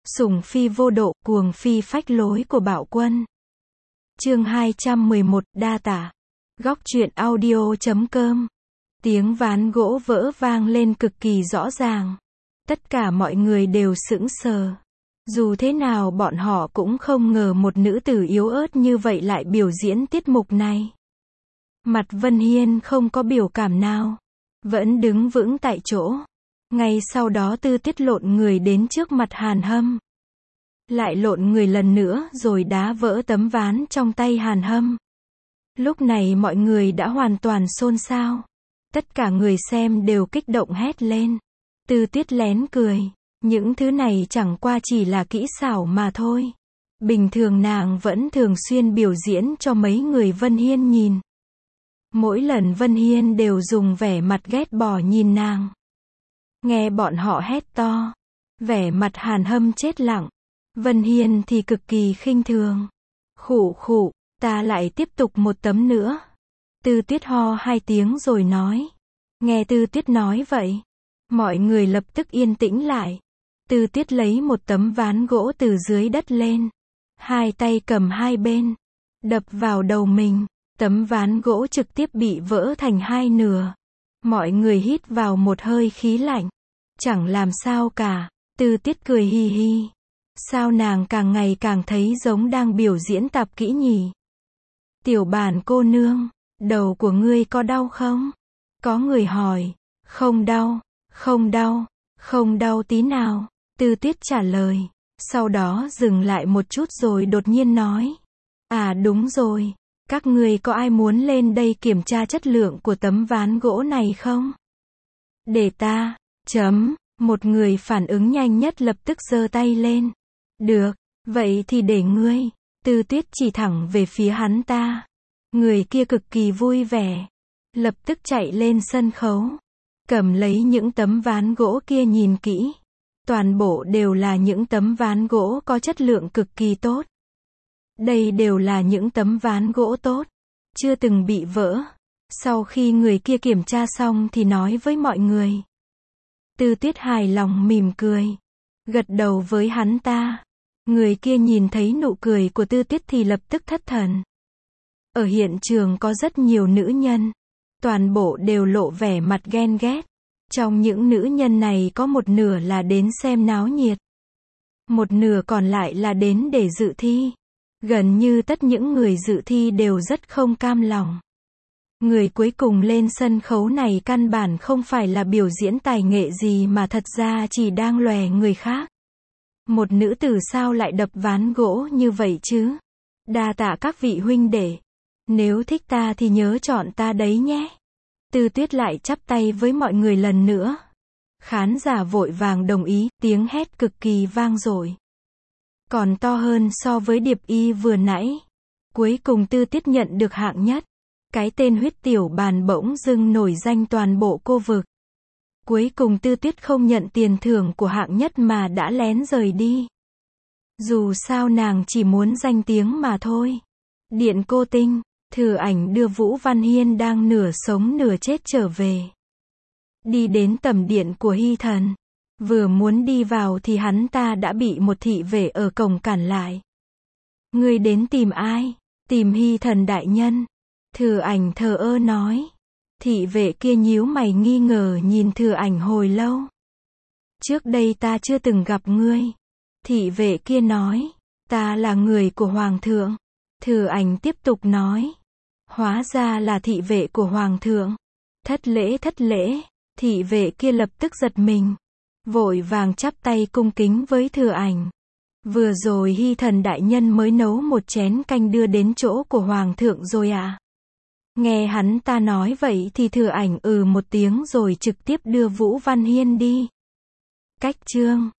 Sủng phi vô độ, cuồng phi phách lối của Bạo Quân. Chương 211, đa tả. Góc truyện audio.com. Tiếng ván gỗ vỡ vang lên cực kỳ rõ ràng. Tất cả mọi người đều sững sờ. Dù thế nào bọn họ cũng không ngờ một nữ tử yếu ớt như vậy lại biểu diễn tiết mục này. Mặt Vân Hiên không có biểu cảm nào, vẫn đứng vững tại chỗ. Ngay sau đó Tư Tiết lộn người đến trước mặt Hàn Hâm. Lại lộn người lần nữa rồi đá vỡ tấm ván trong tay Hàn Hâm. Lúc này mọi người đã hoàn toàn xôn xao. Tất cả người xem đều kích động hét lên. Tư Tiết lén cười. Những thứ này chẳng qua chỉ là kỹ xảo mà thôi. Bình thường nàng vẫn thường xuyên biểu diễn cho mấy người Vân Hiên nhìn. Mỗi lần Vân Hiên đều dùng vẻ mặt ghét bỏ nhìn nàng. Nghe bọn họ hét to, vẻ mặt Hàn Hâm chết lặng. Vân Hiên thì cực kỳ khinh thường. Khụ khụ, ta lại tiếp tục một tấm nữa. Tư Tiết ho 2 tiếng rồi nói. Nghe Tư Tiết nói vậy, mọi người lập tức yên tĩnh lại. Tư Tiết lấy một tấm ván gỗ từ dưới đất lên. Hai tay cầm hai bên, đập vào đầu mình. Tấm ván gỗ trực tiếp bị vỡ thành hai nửa. Mọi người hít vào một hơi khí lạnh. Chẳng làm sao cả. Tư Tiết cười hi hi. Sao nàng càng ngày càng thấy giống đang biểu diễn tạp kỹ nhỉ? Tiểu Bản cô nương, đầu của ngươi có đau không? Có người hỏi. Không đau, không đau, không đau tí nào. Tư Tiết trả lời. Sau đó dừng lại một chút rồi đột nhiên nói. À đúng rồi. Các ngươi có ai muốn lên đây kiểm tra chất lượng của tấm ván gỗ này không? Để ta. Một người phản ứng nhanh nhất lập tức giơ tay lên. Được, vậy thì để ngươi. Tư Tiết chỉ thẳng về phía hắn ta. Người kia cực kỳ vui vẻ. Lập tức chạy lên sân khấu. Cầm lấy những tấm ván gỗ kia nhìn kỹ. Toàn bộ đều là những tấm ván gỗ có chất lượng cực kỳ tốt. Đây đều là những tấm ván gỗ tốt, chưa từng bị vỡ. Sau khi người kia kiểm tra xong thì nói với mọi người. Tư Tiết hài lòng mỉm cười, gật đầu với hắn ta. Người kia nhìn thấy nụ cười của Tư Tiết thì lập tức thất thần. Ở hiện trường có rất nhiều nữ nhân, toàn bộ đều lộ vẻ mặt ghen ghét. Trong những nữ nhân này có một nửa là đến xem náo nhiệt, một nửa còn lại là đến để dự thi. Gần như tất những người dự thi đều rất không cam lòng. Người cuối cùng lên sân khấu này căn bản không phải là biểu diễn tài nghệ gì mà thật ra chỉ đang lòe người khác. Một nữ tử sao lại đập ván gỗ như vậy chứ? Đa tạ các vị huynh đệ. Nếu thích ta thì nhớ chọn ta đấy nhé. Tư Tiết lại chắp tay với mọi người lần nữa. Khán giả vội vàng đồng ý, tiếng hét cực kỳ vang dội. Còn to hơn so với Điệp Y vừa nãy. Cuối cùng Tư Tiết nhận được hạng nhất. Cái tên Huyết Tiểu Bàn bỗng dưng nổi danh toàn bộ cô vực. Cuối cùng Tư Tiết không nhận tiền thưởng của hạng nhất mà đã lén rời đi. Dù sao nàng chỉ muốn danh tiếng mà thôi. Điện Cô Tinh, Thừa Ảnh đưa Vũ Văn Hiên đang nửa sống nửa chết trở về. Đi đến tầm điện của Hy Thần. Vừa muốn đi vào thì hắn ta đã bị một thị vệ ở cổng cản lại. Ngươi đến tìm ai? Tìm Hy Thần đại nhân. Thừa Ảnh thờ ơ nói. Thị vệ kia nhíu mày nghi ngờ nhìn Thừa Ảnh hồi lâu. Trước đây ta chưa từng gặp ngươi. Thị vệ kia nói. Ta là người của Hoàng thượng. Thừa Ảnh tiếp tục nói. Hóa ra là thị vệ của Hoàng thượng. Thất lễ thất lễ. Thị vệ kia lập tức giật mình. Vội vàng chắp tay cung kính với Thừa Ảnh. Vừa rồi Hy Thần đại nhân mới nấu một chén canh đưa đến chỗ của Hoàng thượng rồi à? Nghe hắn ta nói vậy thì Thừa Ảnh một tiếng rồi trực tiếp đưa Vũ Văn Hiên đi. Cách chương